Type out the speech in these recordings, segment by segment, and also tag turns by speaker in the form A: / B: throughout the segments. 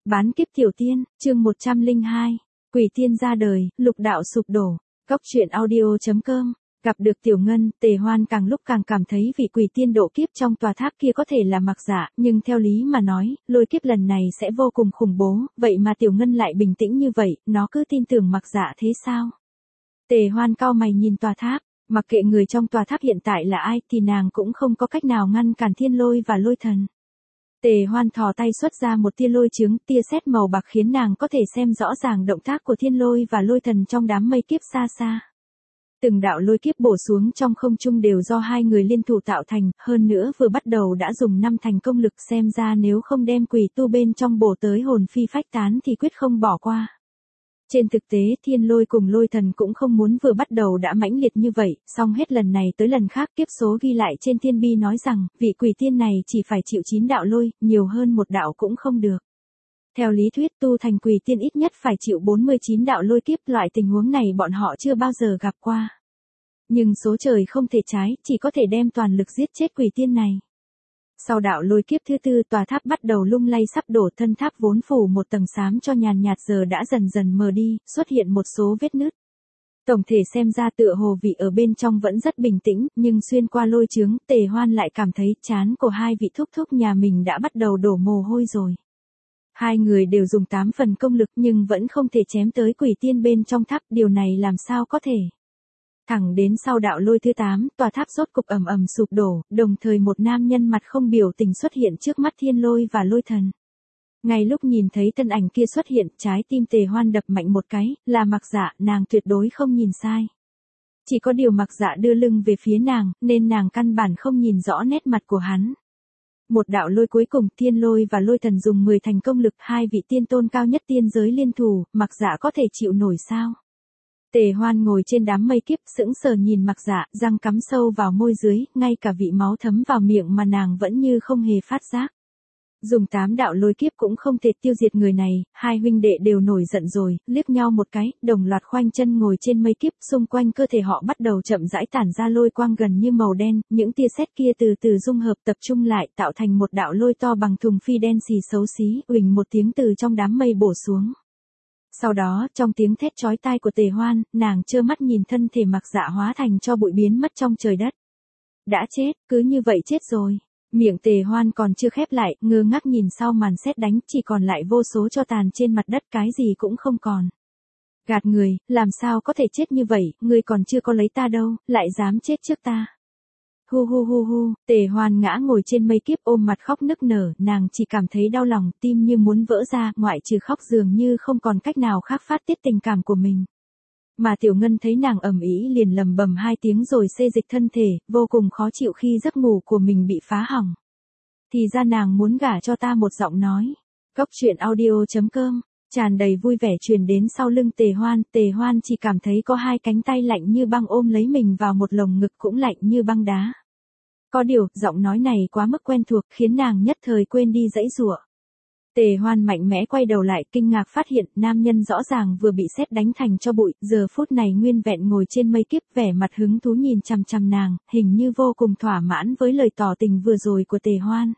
A: Bán kiếp tiểu tiên, chương 102. Quỷ tiên ra đời, lục đạo sụp đổ. Cốc truyện audio.com. Gặp được Tiểu Ngân, Tề Hoan càng lúc càng cảm thấy vị quỷ tiên độ kiếp trong tòa tháp kia có thể là Mặc Dạ, nhưng theo lý mà nói, lôi kiếp lần này sẽ vô cùng khủng bố, vậy mà Tiểu Ngân lại bình tĩnh như vậy, nó cứ tin tưởng Mặc Dạ thế sao? Tề Hoan cau mày nhìn tòa tháp, mặc kệ người trong tòa tháp hiện tại là ai thì nàng cũng không có cách nào ngăn cản thiên lôi và lôi thần. Tề Hoan thò tay xuất ra một tia lôi chướng, tia sét màu bạc khiến nàng có thể xem rõ ràng động tác của thiên lôi và lôi thần trong đám mây kiếp xa xa. Từng đạo lôi kiếp bổ xuống trong không trung đều do hai người liên thủ tạo thành, hơn nữa vừa bắt đầu đã dùng 5 thành công lực, xem ra nếu không đem quỷ tu bên trong bổ tới hồn phi phách tán thì quyết không bỏ qua. Trên thực tế thiên lôi cùng lôi thần cũng không muốn vừa bắt đầu đã mãnh liệt như vậy, song hết lần này tới lần khác kiếp số ghi lại trên thiên bi nói rằng, vị quỷ tiên này chỉ phải chịu 9 đạo lôi, nhiều hơn một đạo cũng không được. Theo lý thuyết tu thành quỷ tiên ít nhất phải chịu 49 đạo lôi kiếp, loại tình huống này bọn họ chưa bao giờ gặp qua. Nhưng số trời không thể trái, chỉ có thể đem toàn lực giết chết quỷ tiên này. Sau đạo lôi kiếp thứ tư, tòa tháp bắt đầu lung lay sắp đổ, thân tháp vốn phủ một tầng xám cho nhàn nhạt giờ đã dần dần mờ đi, xuất hiện một số vết nứt. Tổng thể xem ra tựa hồ vị ở bên trong vẫn rất bình tĩnh, nhưng xuyên qua lôi chướng, Tề Hoan lại cảm thấy trán của hai vị thúc thúc nhà mình đã bắt đầu đổ mồ hôi rồi. Hai người đều dùng 8 phần công lực nhưng vẫn không thể chém tới quỷ tiên bên trong tháp, điều này làm sao có thể. Thẳng đến sau đạo lôi thứ 8, tòa tháp rốt cục ầm ầm sụp đổ, đồng thời một nam nhân mặt không biểu tình xuất hiện trước mắt thiên lôi và lôi thần. Ngay lúc nhìn thấy thân ảnh kia xuất hiện, trái tim Tề Hoan đập mạnh một cái, là Mặc Dạ, nàng tuyệt đối không nhìn sai. Chỉ có điều Mặc Dạ đưa lưng về phía nàng, nên nàng căn bản không nhìn rõ nét mặt của hắn. Một đạo lôi cuối cùng, thiên lôi và lôi thần dùng 10 thành công lực, hai vị tiên tôn cao nhất tiên giới liên thủ, Mặc Dạ có thể chịu nổi sao? Tề Hoan ngồi trên đám mây kiếp sững sờ nhìn Mặc Dạ, răng cắm sâu vào môi dưới, ngay cả vị máu thấm vào miệng mà nàng vẫn như không hề phát giác. Dùng 8 đạo lôi kiếp cũng không thể tiêu diệt người này, hai huynh đệ đều nổi giận rồi, liếc nhau một cái, đồng loạt khoanh chân ngồi trên mây kiếp, xung quanh cơ thể họ bắt đầu chậm rãi tản ra lôi quang gần như màu đen, những tia sét kia từ từ dung hợp tập trung lại, tạo thành một đạo lôi to bằng thùng phi đen xì xấu xí, uỳnh một tiếng từ trong đám mây bổ xuống. Sau đó, trong tiếng thét chói tai của Tề Hoan, nàng trơ mắt nhìn thân thể Mặc Dạ hóa thành tro bụi biến mất trong trời đất. Đã chết, cứ như vậy chết rồi. Miệng Tề Hoan còn chưa khép lại, ngơ ngác nhìn sau màn sét đánh, chỉ còn lại vô số tro tàn trên mặt đất, cái gì cũng không còn. Gạt người, làm sao có thể chết như vậy, ngươi còn chưa có lấy ta đâu, lại dám chết trước ta. Hu hu hu hu, Tề Hoan ngã ngồi trên mây kiếp ôm mặt khóc nức nở, nàng chỉ cảm thấy đau lòng, tim như muốn vỡ ra, ngoại trừ khóc dường như không còn cách nào khác phát tiết tình cảm của mình. Mà Tiểu Ngân thấy nàng ầm ĩ liền lầm bầm 2 tiếng rồi xê dịch thân thể, vô cùng khó chịu khi giấc ngủ của mình bị phá hỏng. Thì ra nàng muốn gả cho ta, một giọng nói. Cốc truyện audio.com, tràn đầy vui vẻ truyền đến sau lưng Tề Hoan chỉ cảm thấy có 2 cánh tay lạnh như băng ôm lấy mình vào một lồng ngực cũng lạnh như băng đá. Có điều, giọng nói này quá mức quen thuộc khiến nàng nhất thời quên đi giãy giụa. Tề Hoan mạnh mẽ quay đầu lại, kinh ngạc phát hiện nam nhân rõ ràng vừa bị sét đánh thành tro bụi, giờ phút này nguyên vẹn ngồi trên mây kiếp, vẻ mặt hứng thú nhìn chằm chằm nàng, hình như vô cùng thỏa mãn với lời tỏ tình vừa rồi của Tề Hoan.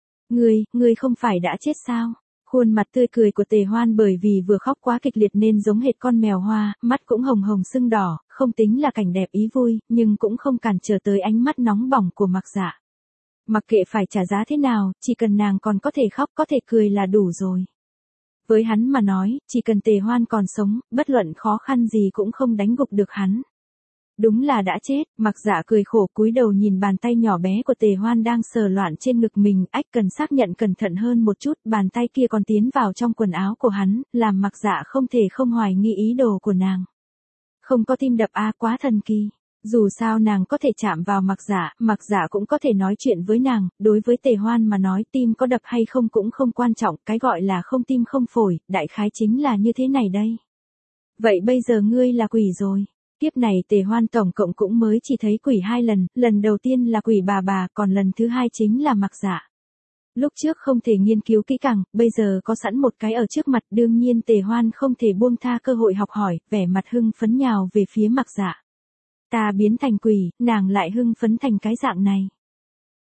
A: Ngươi không phải đã chết sao? Khuôn mặt tươi cười của Tề Hoan bởi vì vừa khóc quá kịch liệt nên giống hệt con mèo hoa, mắt cũng hồng hồng sưng đỏ, không tính là cảnh đẹp ý vui, nhưng cũng không cản trở tới ánh mắt nóng bỏng của Mặc Dạ. Mặc kệ phải trả giá thế nào, chỉ cần nàng còn có thể khóc có thể cười là đủ rồi. Với hắn mà nói, chỉ cần Tề Hoan còn sống, bất luận khó khăn gì cũng không đánh gục được hắn. Đúng là đã chết, Mặc Dạ cười khổ cúi đầu nhìn bàn tay nhỏ bé của Tề Hoan đang sờ loạn trên ngực mình, cần xác nhận cẩn thận hơn một chút, bàn tay kia còn tiến vào trong quần áo của hắn, làm Mặc Dạ không thể không hoài nghi ý đồ của nàng. Không có tim đập quá thần kỳ. Dù sao nàng có thể chạm vào Mặc Dạ cũng có thể nói chuyện với nàng, đối với Tề Hoan mà nói tim có đập hay không cũng không quan trọng, cái gọi là không tim không phổi, đại khái chính là như thế này đây. Vậy bây giờ ngươi là quỷ rồi. Kiếp này Tề Hoan tổng cộng cũng mới chỉ thấy quỷ 2 lần, lần đầu tiên là quỷ bà, còn lần thứ 2 chính là Mặc Dạ. Lúc trước không thể nghiên cứu kỹ càng, bây giờ có sẵn một cái ở trước mặt, đương nhiên Tề Hoan không thể buông tha cơ hội học hỏi, vẻ mặt hưng phấn nhào về phía Mặc Dạ. Ta biến thành quỷ, nàng lại hưng phấn thành cái dạng này.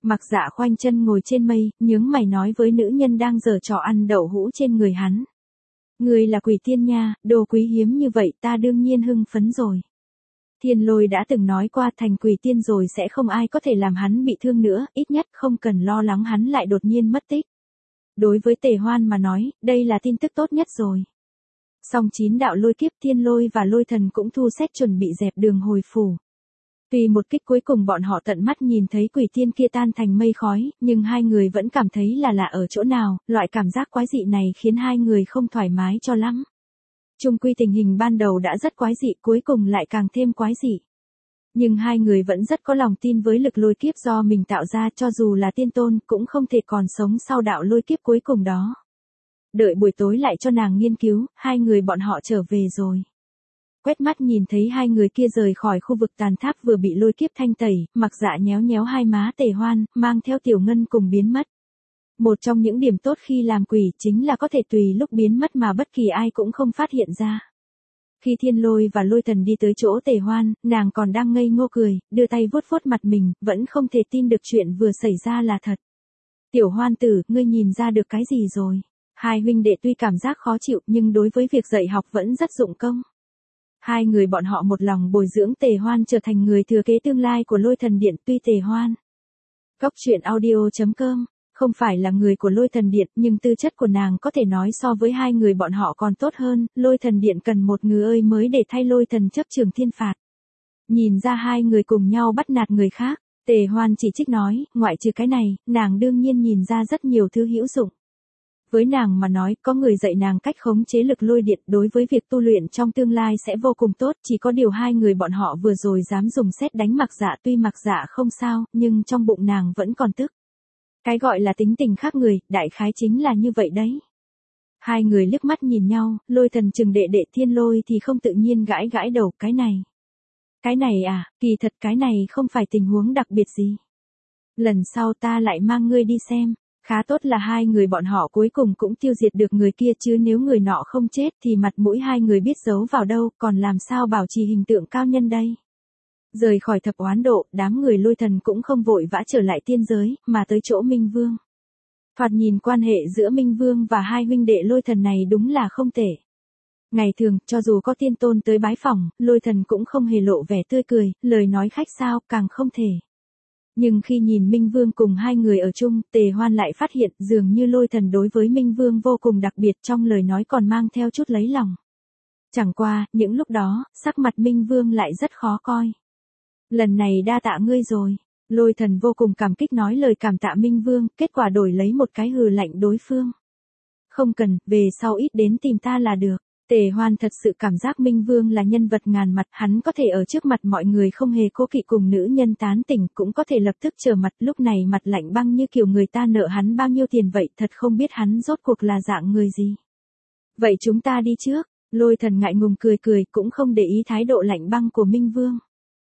A: Mặc Dạ khoanh chân ngồi trên mây, nhướng mày nói với nữ nhân đang giở trò ăn đậu hũ trên người hắn. Ngươi là Quỷ Tiên nha, đồ quý hiếm như vậy ta đương nhiên hưng phấn rồi. Thiên Lôi đã từng nói qua thành Quỷ Tiên rồi sẽ không ai có thể làm hắn bị thương nữa, ít nhất không cần lo lắng hắn lại đột nhiên mất tích. Đối với Tề Hoan mà nói, đây là tin tức tốt nhất rồi. Song 9 đạo lôi kiếp Thiên Lôi và Lôi Thần cũng thu xếp chuẩn bị dẹp đường hồi phủ. Tuy một kích cuối cùng bọn họ tận mắt nhìn thấy Quỷ Tiên kia tan thành mây khói, nhưng hai người vẫn cảm thấy là lạ ở chỗ nào, loại cảm giác quái dị này khiến hai người không thoải mái cho lắm. Chung quy tình hình ban đầu đã rất quái dị, cuối cùng lại càng thêm quái dị. Nhưng hai người vẫn rất có lòng tin với lực lôi kiếp do mình tạo ra, cho dù là tiên tôn cũng không thể còn sống sau đạo lôi kiếp cuối cùng đó. Đợi buổi tối lại cho nàng nghiên cứu, hai người bọn họ trở về rồi. Quét mắt nhìn thấy hai người kia rời khỏi khu vực tàn tháp vừa bị lôi kiếp thanh tẩy, Mặc Dạ nhéo nhéo hai má Tề Hoan, mang theo Tiểu Ngân cùng biến mất. Một trong những điểm tốt khi làm quỷ chính là có thể tùy lúc biến mất mà bất kỳ ai cũng không phát hiện ra. Khi Thiên Lôi và Lôi Thần đi tới chỗ Tề Hoan, nàng còn đang ngây ngô cười, đưa tay vuốt vuốt mặt mình, vẫn không thể tin được chuyện vừa xảy ra là thật. Tiểu Hoan tử, ngươi nhìn ra được cái gì rồi? Hai huynh đệ tuy cảm giác khó chịu nhưng đối với việc dạy học vẫn rất dụng công. Hai người bọn họ một lòng bồi dưỡng Tề Hoan trở thành người thừa kế tương lai của Lôi Thần Điện. Tuy Tề Hoan Góc truyện audio.com không phải là người của Lôi Thần Điện nhưng tư chất của nàng có thể nói so với hai người bọn họ còn tốt hơn. Lôi Thần Điện cần một người ơi mới để thay Lôi Thần chấp trường thiên phạt. Nhìn ra hai người cùng nhau bắt nạt người khác, Tề Hoan chỉ trích nói, ngoại trừ cái này, nàng đương nhiên nhìn ra rất nhiều thứ hữu dụng. Với nàng mà nói, có người dạy nàng cách khống chế lực lôi điện đối với việc tu luyện trong tương lai sẽ vô cùng tốt, chỉ có điều hai người bọn họ vừa rồi dám dùng sét đánh Mặc Dạ, tuy Mặc Dạ không sao, nhưng trong bụng nàng vẫn còn tức. Cái gọi là tính tình khác người, đại khái chính là như vậy đấy. Hai người liếc mắt nhìn nhau, Lôi Thần chừng đệ đệ Thiên Lôi thì không tự nhiên gãi gãi đầu, cái này à, kỳ thật cái này không phải tình huống đặc biệt gì. Lần sau ta lại mang ngươi đi xem. Khá tốt là hai người bọn họ cuối cùng cũng tiêu diệt được người kia, chứ nếu người nọ không chết thì mặt mũi hai người biết giấu vào đâu, còn làm sao bảo trì hình tượng cao nhân đây. Rời khỏi thập oán độ, đám người Lôi Thần cũng không vội vã trở lại tiên giới, mà tới chỗ Minh Vương. Thoạt nhìn quan hệ giữa Minh Vương và hai huynh đệ Lôi Thần này đúng là không tệ. Ngày thường, cho dù có tiên tôn tới bái phỏng, Lôi Thần cũng không hề lộ vẻ tươi cười, lời nói khách sáo càng không thể. Nhưng khi nhìn Minh Vương cùng hai người ở chung, Tề Hoan lại phát hiện dường như Lôi Thần đối với Minh Vương vô cùng đặc biệt, trong lời nói còn mang theo chút lấy lòng. Chẳng qua, những lúc đó, sắc mặt Minh Vương lại rất khó coi. Lần này đa tạ ngươi rồi. Lôi Thần vô cùng cảm kích nói lời cảm tạ Minh Vương, kết quả đổi lấy một cái hừ lạnh đối phương. Không cần, về sau ít đến tìm ta là được. Tề Hoan thật sự cảm giác Minh Vương là nhân vật ngàn mặt, hắn có thể ở trước mặt mọi người không hề cố kỵ cùng nữ nhân tán tỉnh, cũng có thể lập tức trở mặt, lúc này mặt lạnh băng như kiểu người ta nợ hắn bao nhiêu tiền vậy, thật không biết hắn rốt cuộc là dạng người gì. Vậy chúng ta đi trước. Lôi Thần ngại ngùng cười cười, cũng không để ý thái độ lạnh băng của Minh Vương.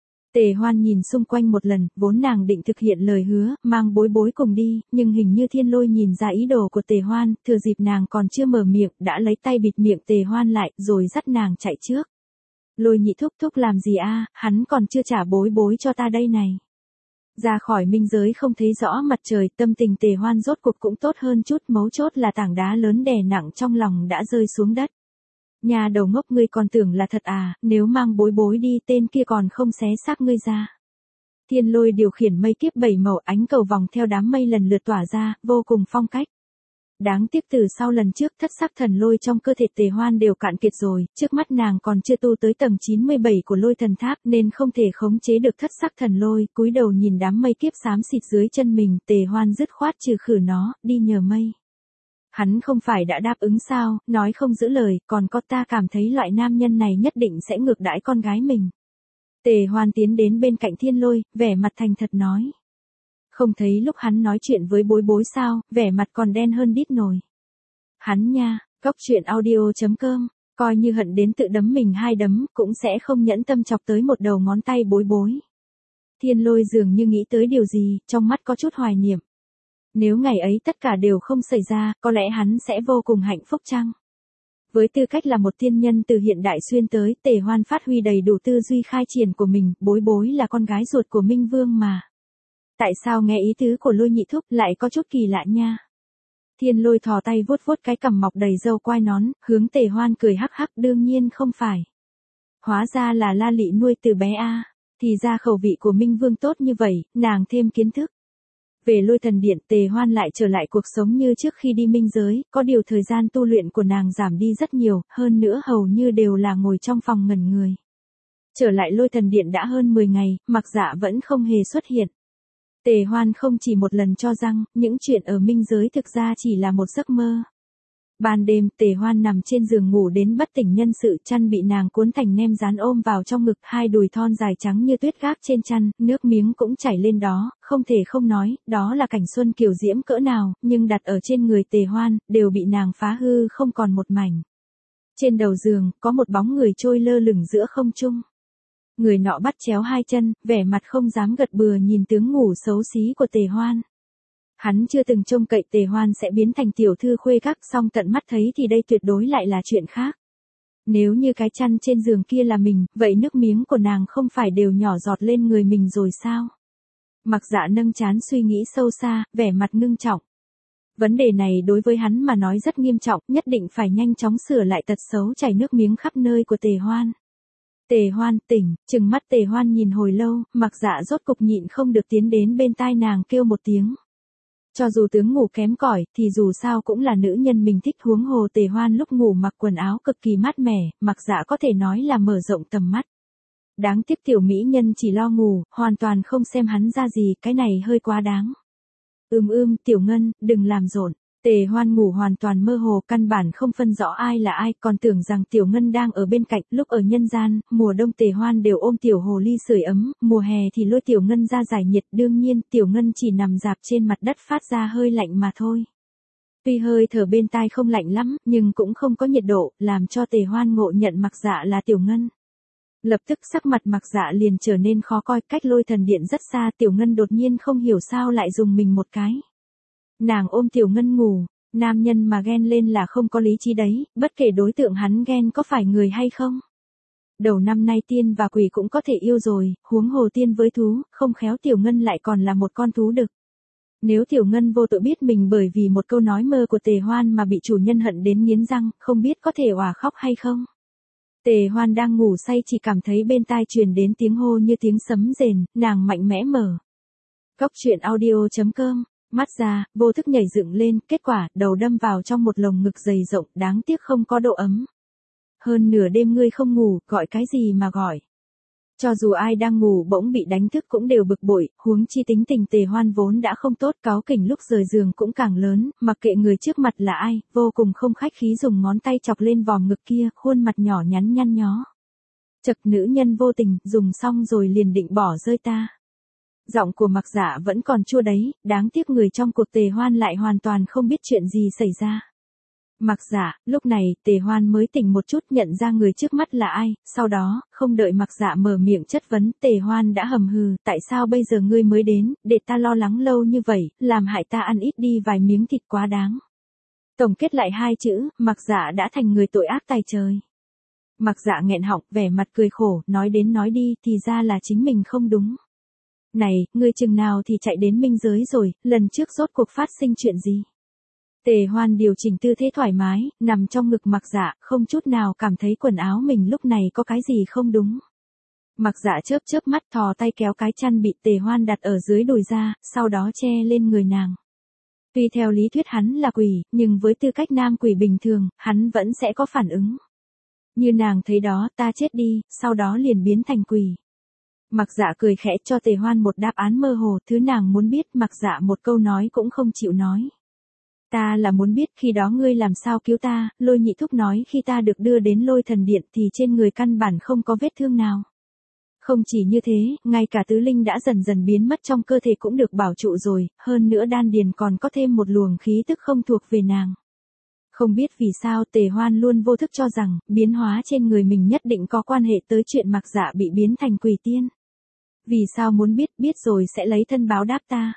A: Tề Hoan nhìn xung quanh một lần, vốn nàng định thực hiện lời hứa, mang Bối Bối cùng đi, nhưng hình như Thiên Lôi nhìn ra ý đồ của Tề Hoan, thừa dịp nàng còn chưa mở miệng, đã lấy tay bịt miệng Tề Hoan lại, rồi dắt nàng chạy trước. Lôi nhị thúc thúc làm gì a, hắn còn chưa trả Bối Bối cho ta đây này. Ra khỏi minh giới không thấy rõ mặt trời, tâm tình Tề Hoan rốt cuộc cũng tốt hơn chút, mấu chốt là tảng đá lớn đè nặng trong lòng đã rơi xuống đất. Nhà đầu ngốc, ngươi còn tưởng là thật à, nếu mang Bối Bối đi tên kia còn không xé xác ngươi ra. Thiên Lôi điều khiển mây kiếp 7 màu, ánh cầu vòng theo đám mây lần lượt tỏa ra, vô cùng phong cách. Đáng tiếc từ sau lần trước thất sắc thần lôi trong cơ thể Tề Hoan đều cạn kiệt rồi, trước mắt nàng còn chưa tu tới tầng 97 của Lôi Thần Tháp nên không thể khống chế được thất sắc thần lôi, cúi đầu nhìn đám mây kiếp xám xịt dưới chân mình, Tề Hoan dứt khoát trừ khử nó, đi nhờ mây. Hắn không phải đã đáp ứng sao, nói không giữ lời, còn có ta cảm thấy loại nam nhân này nhất định sẽ ngược đãi con gái mình. Tề Hoan tiến đến bên cạnh Thiên Lôi, vẻ mặt thành thật nói. Không thấy lúc hắn nói chuyện với Bối Bối sao, vẻ mặt còn đen hơn đít nồi. Hắn nha, góc truyện audio.com, coi như hận đến tự đấm mình 2 đấm, cũng sẽ không nhẫn tâm chọc tới một đầu ngón tay Bối Bối. Thiên Lôi dường như nghĩ tới điều gì, trong mắt có chút hoài niệm. Nếu ngày ấy tất cả đều không xảy ra, có lẽ hắn sẽ vô cùng hạnh phúc chăng? Với tư cách là một tiên nhân từ hiện đại xuyên tới, Tề Hoan phát huy đầy đủ tư duy khai triển của mình, Bối Bối là con gái ruột của Minh Vương mà. Tại sao nghe ý tứ của Lôi nhị thúc lại có chút kỳ lạ nha. Thiên Lôi thò tay vuốt vuốt cái cằm mọc đầy râu quai nón, hướng Tề Hoan cười hắc hắc, đương nhiên không phải. Hóa ra là La Lị nuôi từ bé a, thì ra khẩu vị của Minh Vương tốt như vậy, nàng thêm kiến thức. Về Lôi thần điện, Tề Hoan lại trở lại cuộc sống như trước khi đi minh giới, có điều thời gian tu luyện của nàng giảm đi rất nhiều, hơn nữa hầu như đều là ngồi trong phòng ngẩn người. Trở lại Lôi thần điện đã hơn 10 ngày, Mặc Dạ vẫn không hề xuất hiện. Tề Hoan không chỉ một lần cho rằng, những chuyện ở minh giới thực ra chỉ là một giấc mơ. Ban đêm, Tề Hoan nằm trên giường ngủ đến bất tỉnh nhân sự, chăn bị nàng cuốn thành nem rán ôm vào trong ngực, hai đùi thon dài trắng như tuyết gác trên chăn, nước miếng cũng chảy lên đó, không thể không nói, đó là cảnh xuân kiều diễm cỡ nào, nhưng đặt ở trên người Tề Hoan, đều bị nàng phá hư không còn một mảnh. Trên đầu giường, có một bóng người trôi lơ lửng giữa không trung. Người nọ bắt chéo hai chân, vẻ mặt không dám gật bừa nhìn tướng ngủ xấu xí của Tề Hoan. Hắn chưa từng trông cậy Tề Hoan sẽ biến thành tiểu thư khuê các, song tận mắt thấy thì đây tuyệt đối lại là chuyện khác. Nếu như cái chăn trên giường kia là mình, vậy nước miếng của nàng không phải đều nhỏ giọt lên người mình rồi sao? Mặc Dạ nâng trán suy nghĩ sâu xa, vẻ mặt ngưng trọng. Vấn đề này đối với hắn mà nói rất nghiêm trọng, nhất định phải nhanh chóng sửa lại tật xấu chảy nước miếng khắp nơi của Tề Hoan. Tề Hoan tỉnh, trừng mắt Tề Hoan nhìn hồi lâu, Mặc Dạ rốt cục nhịn không được tiến đến bên tai nàng kêu một tiếng. Cho dù tướng ngủ kém cỏi, thì dù sao cũng là nữ nhân mình thích, huống hồ Tề Hoan lúc ngủ mặc quần áo cực kỳ mát mẻ, Mặc Dạ có thể nói là mở rộng tầm mắt. Đáng tiếc tiểu mỹ nhân chỉ lo ngủ, hoàn toàn không xem hắn ra gì, cái này hơi quá đáng. Tiểu Ngân, đừng làm rộn. Tề Hoan ngủ hoàn toàn mơ hồ, căn bản không phân rõ ai là ai, còn tưởng rằng Tiểu Ngân đang ở bên cạnh. Lúc ở nhân gian, mùa đông Tề Hoan đều ôm Tiểu Hồ Ly sưởi ấm, mùa hè thì lôi Tiểu Ngân ra giải nhiệt, đương nhiên Tiểu Ngân chỉ nằm rạp trên mặt đất phát ra hơi lạnh mà thôi. Tuy hơi thở bên tai không lạnh lắm, nhưng cũng không có nhiệt độ, làm cho Tề Hoan ngộ nhận Mặc Dạ là Tiểu Ngân. Lập tức sắc mặt Mặc Dạ liền trở nên khó coi, cách Lôi thần điện rất xa, Tiểu Ngân đột nhiên không hiểu sao lại dùng mình một cái. Nàng ôm Tiểu Ngân ngủ, nam nhân mà ghen lên là không có lý trí đấy, bất kể đối tượng hắn ghen có phải người hay không. Đầu năm nay tiên và quỷ cũng có thể yêu rồi, huống hồ tiên với thú, không khéo Tiểu Ngân lại còn là một con thú đực. Nếu Tiểu Ngân vô tội biết mình bởi vì một câu nói mơ của Tề Hoan mà bị chủ nhân hận đến nghiến răng, không biết có thể òa khóc hay không. Tề Hoan đang ngủ say chỉ cảm thấy bên tai truyền đến tiếng hô như tiếng sấm rền, nàng mạnh mẽ mở. Cóc truyện audio.com. Mắt ra, vô thức nhảy dựng lên, kết quả, đầu đâm vào trong một lồng ngực dày rộng, đáng tiếc không có độ ấm. Hơn nửa đêm ngươi không ngủ, gọi cái gì mà gọi. Cho dù ai đang ngủ bỗng bị đánh thức cũng đều bực bội, huống chi tính tình Tề Hoan vốn đã không tốt, cáu kỉnh lúc rời giường cũng càng lớn, mặc kệ người trước mặt là ai, vô cùng không khách khí dùng ngón tay chọc lên vòm ngực kia, khuôn mặt nhỏ nhắn nhăn nhó. Chật, nữ nhân vô tình, dùng xong rồi liền định bỏ rơi ta. Giọng của Mặc Dạ vẫn còn chua đấy, đáng tiếc người trong cuộc Tề Hoan lại hoàn toàn không biết chuyện gì xảy ra. Mặc Dạ, lúc này, Tề Hoan mới tỉnh một chút nhận ra người trước mắt là ai, sau đó, không đợi Mặc Dạ mở miệng chất vấn, Tề Hoan đã hầm hừ, tại sao bây giờ ngươi mới đến, để ta lo lắng lâu như vậy, làm hại ta ăn ít đi vài miếng thịt quá đáng. Tổng kết lại hai chữ, Mặc Dạ đã thành người tội ác tày trời. Mặc Dạ nghẹn họng, vẻ mặt cười khổ, nói đến nói đi, thì ra là chính mình không đúng. Này, ngươi chừng nào thì chạy đến minh giới rồi, lần trước rốt cuộc phát sinh chuyện gì? Tề Hoan điều chỉnh tư thế thoải mái, nằm trong ngực Mặc Dạ, không chút nào cảm thấy quần áo mình lúc này có cái gì không đúng. Mặc Dạ chớp chớp mắt thò tay kéo cái chăn bị Tề Hoan đặt ở dưới đùi ra, sau đó che lên người nàng. Tuy theo lý thuyết hắn là quỷ, nhưng với tư cách nam quỷ bình thường, hắn vẫn sẽ có phản ứng. Như nàng thấy đó, ta chết đi, sau đó liền biến thành quỷ. Mặc Dạ cười khẽ cho Tề Hoan một đáp án mơ hồ, thứ nàng muốn biết, Mặc Dạ một câu nói cũng không chịu nói. Ta là muốn biết khi đó ngươi làm sao cứu ta, Lôi nhị thúc nói khi ta được đưa đến Lôi thần điện thì trên người căn bản không có vết thương nào. Không chỉ như thế, ngay cả tứ linh đã dần dần biến mất trong cơ thể cũng được bảo trụ rồi, hơn nữa đan điền còn có thêm một luồng khí tức không thuộc về nàng. Không biết vì sao Tề Hoan luôn vô thức cho rằng, biến hóa trên người mình nhất định có quan hệ tới chuyện Mặc Dạ bị biến thành quỷ tiên. Vì sao muốn biết rồi sẽ lấy thân báo đáp ta.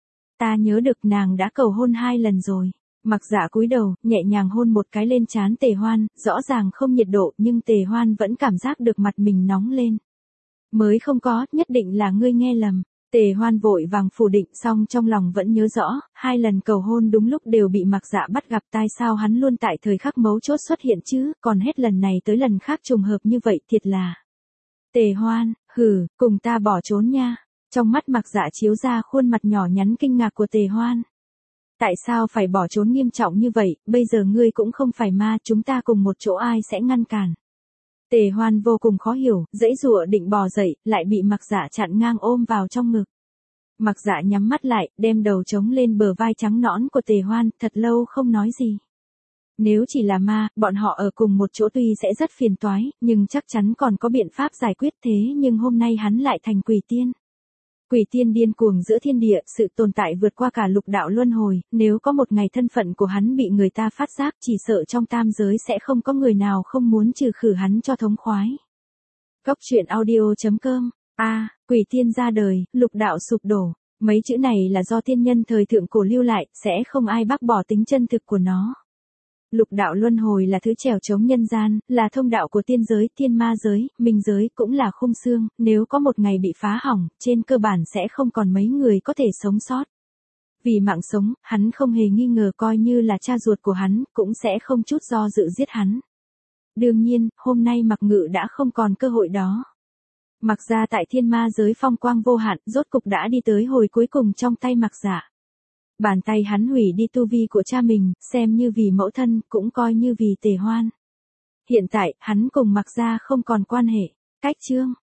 A: Ta nhớ được nàng đã cầu hôn 2 lần rồi. Mặc Dạ cúi đầu, nhẹ nhàng hôn một cái lên trán Tề Hoan, rõ ràng không nhiệt độ nhưng Tề Hoan vẫn cảm giác được mặt mình nóng lên. Mới không có, nhất định là ngươi nghe lầm. Tề Hoan vội vàng phủ định, xong trong lòng vẫn nhớ rõ, 2 lần cầu hôn đúng lúc đều bị Mạc Dạ bắt gặp, tại sao hắn luôn tại thời khắc mấu chốt xuất hiện chứ, còn hết lần này tới lần khác trùng hợp như vậy, thiệt là. Tề Hoan, hừ, cùng ta bỏ trốn nha. Trong mắt Mạc Dạ chiếu ra khuôn mặt nhỏ nhắn kinh ngạc của Tề Hoan. Tại sao phải bỏ trốn nghiêm trọng như vậy, bây giờ ngươi cũng không phải ma, chúng ta cùng một chỗ ai sẽ ngăn cản. Tề Hoan vô cùng khó hiểu, giãy giụa định bò dậy, lại bị Mạc Dạ chặn ngang ôm vào trong ngực. Mạc Dạ nhắm mắt lại, đem đầu chống lên bờ vai trắng nõn của Tề Hoan, thật lâu không nói gì. Nếu chỉ là ma, bọn họ ở cùng một chỗ tuy sẽ rất phiền toái, nhưng chắc chắn còn có biện pháp giải quyết, thế nhưng hôm nay hắn lại thành quỷ tiên. Quỷ tiên điên cuồng giữa thiên địa, sự tồn tại vượt qua cả lục đạo luân hồi, nếu có một ngày thân phận của hắn bị người ta phát giác, chỉ sợ trong tam giới sẽ không có người nào không muốn trừ khử hắn cho thống khoái. Góc truyện audio.com. Quỷ tiên ra đời, lục đạo sụp đổ. Mấy chữ này là do tiên nhân thời thượng cổ lưu lại, sẽ không ai bác bỏ tính chân thực của nó. Lục đạo luân hồi là thứ trèo chống nhân gian, là thông đạo của tiên giới, thiên ma giới, minh giới, cũng là khung xương, nếu có một ngày bị phá hỏng, trên cơ bản sẽ không còn mấy người có thể sống sót. Vì mạng sống, hắn không hề nghi ngờ coi như là cha ruột của hắn, cũng sẽ không chút do dự giết hắn. Đương nhiên, hôm nay Mạc Ngự đã không còn cơ hội đó. Mạc gia tại thiên ma giới phong quang vô hạn, rốt cục đã đi tới hồi cuối cùng trong tay Mạc Dạ. Bàn tay hắn hủy đi tu vi của cha mình, xem như vì mẫu thân, cũng coi như vì Tề Hoan. Hiện tại, hắn cùng Mạc Gia không còn quan hệ. Cách chương.